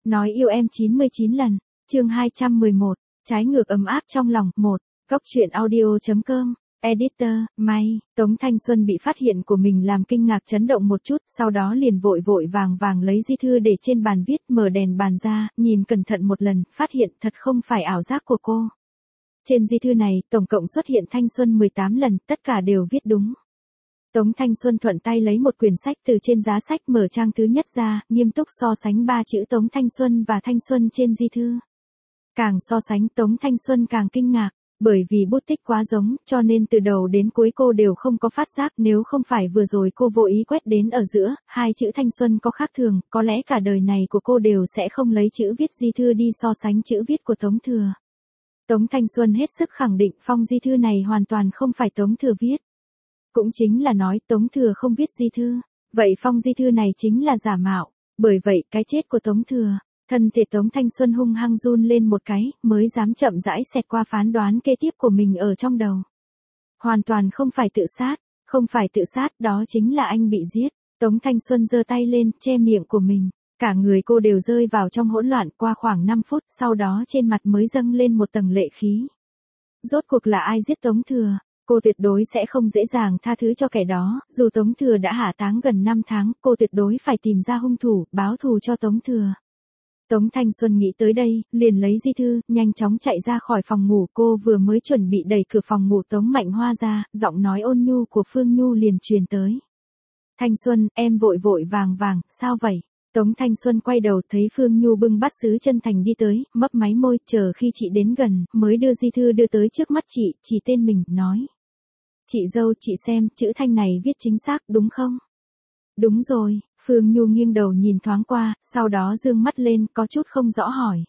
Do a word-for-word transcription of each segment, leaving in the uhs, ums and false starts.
Nói yêu em chín mươi chín lần, chương hai trăm mười một, trái ngược ấm áp trong lòng, một, Góc truyện audio.com, editor, May, Tống Thanh Xuân bị phát hiện của mình làm kinh ngạc chấn động một chút, sau đó liền vội vội vàng vàng lấy di thư để trên bàn viết, mở đèn bàn ra, nhìn cẩn thận một lần, phát hiện thật không phải ảo giác của cô. Trên di thư này, tổng cộng xuất hiện Thanh Xuân mười tám lần, tất cả đều viết đúng. Tống Thanh Xuân thuận tay lấy một quyển sách từ trên giá sách mở trang thứ nhất ra, nghiêm túc so sánh ba chữ Tống Thanh Xuân và Thanh Xuân trên di thư. Càng so sánh Tống Thanh Xuân càng kinh ngạc, bởi vì bút tích quá giống, cho nên từ đầu đến cuối cô đều không có phát giác, nếu không phải vừa rồi cô vô ý quét đến ở giữa, hai chữ Thanh Xuân có khác thường, có lẽ cả đời này của cô đều sẽ không lấy chữ viết di thư đi so sánh chữ viết của Tống Thừa. Tống Thanh Xuân hết sức khẳng định phong di thư này hoàn toàn không phải Tống Thừa viết. Cũng chính là nói Tống Thừa không viết di thư, vậy phong di thư này chính là giả mạo, bởi vậy cái chết của Tống Thừa, thân thể Tống Thanh Xuân hung hăng run lên một cái, mới dám chậm rãi xẹt qua phán đoán kế tiếp của mình ở trong đầu. Hoàn toàn không phải tự sát, không phải tự sát, đó chính là anh bị giết. Tống Thanh Xuân giơ tay lên, che miệng của mình, cả người cô đều rơi vào trong hỗn loạn qua khoảng năm phút, sau đó trên mặt mới dâng lên một tầng lệ khí. Rốt cuộc là ai giết Tống Thừa? Cô tuyệt đối sẽ không dễ dàng tha thứ cho kẻ đó, dù Tống Thừa đã hạ táng gần năm tháng, cô tuyệt đối phải tìm ra hung thủ, báo thù cho Tống Thừa. Tống Thanh Xuân nghĩ tới đây, liền lấy di thư, nhanh chóng chạy ra khỏi phòng ngủ, cô vừa mới chuẩn bị đẩy cửa phòng ngủ Tống Mạnh Hoa ra, giọng nói ôn nhu của Phương Nhu liền truyền tới. Thanh Xuân, em vội vội vàng vàng, sao vậy? Tống Thanh Xuân quay đầu thấy Phương Nhu bưng bát sứ chân thành đi tới, mấp máy môi, chờ khi chị đến gần, mới đưa di thư đưa tới trước mắt chị, chỉ tên mình, nói. Chị dâu, chị xem, chữ Thanh này viết chính xác, đúng không? Đúng rồi, Phương Nhu nghiêng đầu nhìn thoáng qua, sau đó dương mắt lên, có chút không rõ hỏi.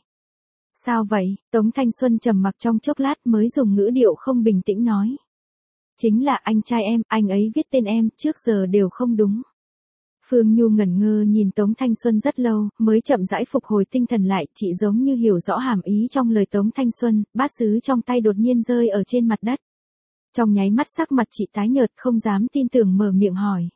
Sao vậy? Tống Thanh Xuân trầm mặc trong chốc lát mới dùng ngữ điệu không bình tĩnh nói. Chính là anh trai em, anh ấy viết tên em, trước giờ đều không đúng. Phương Nhu ngẩn ngơ nhìn Tống Thanh Xuân rất lâu, mới chậm rãi phục hồi tinh thần lại, chị giống như hiểu rõ hàm ý trong lời Tống Thanh Xuân, bát sứ trong tay đột nhiên rơi ở trên mặt đất. Trong nháy mắt sắc mặt chị tái nhợt, không dám tin tưởng mở miệng hỏi.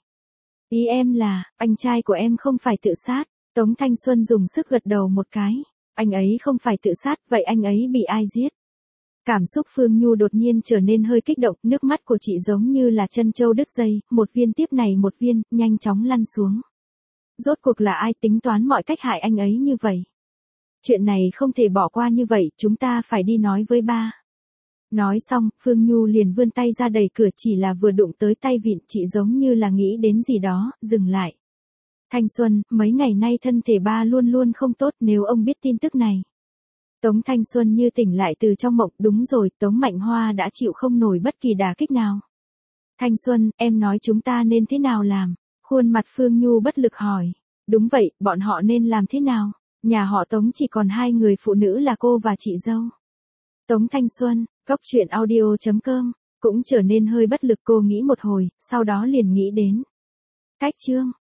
Ý em là, anh trai của em không phải tự sát. Tống Thanh Xuân dùng sức gật đầu một cái. Anh ấy không phải tự sát, vậy anh ấy bị ai giết? Cảm xúc Phương Nhu đột nhiên trở nên hơi kích động, nước mắt của chị giống như là chân trâu đứt dây, một viên tiếp này một viên, nhanh chóng lăn xuống. Rốt cuộc là ai tính toán mọi cách hại anh ấy như vậy? Chuyện này không thể bỏ qua như vậy, chúng ta phải đi nói với ba. Nói xong, Phương Nhu liền vươn tay ra đẩy cửa, chỉ là vừa đụng tới tay vịn, chị giống như là nghĩ đến gì đó, dừng lại. Thanh Xuân, mấy ngày nay thân thể ba luôn luôn không tốt, nếu ông biết tin tức này. Tống Thanh Xuân như tỉnh lại từ trong mộng, đúng rồi, Tống Mạnh Hoa đã chịu không nổi bất kỳ đả kích nào. Thanh Xuân, em nói chúng ta nên thế nào làm? Khuôn mặt Phương Nhu bất lực hỏi. Đúng vậy, bọn họ nên làm thế nào? Nhà họ Tống chỉ còn hai người phụ nữ là cô và chị dâu. Tống Thanh Xuân, Góc truyện audio.com, cũng trở nên hơi bất lực, cô nghĩ một hồi, sau đó liền nghĩ đến. Cách chương.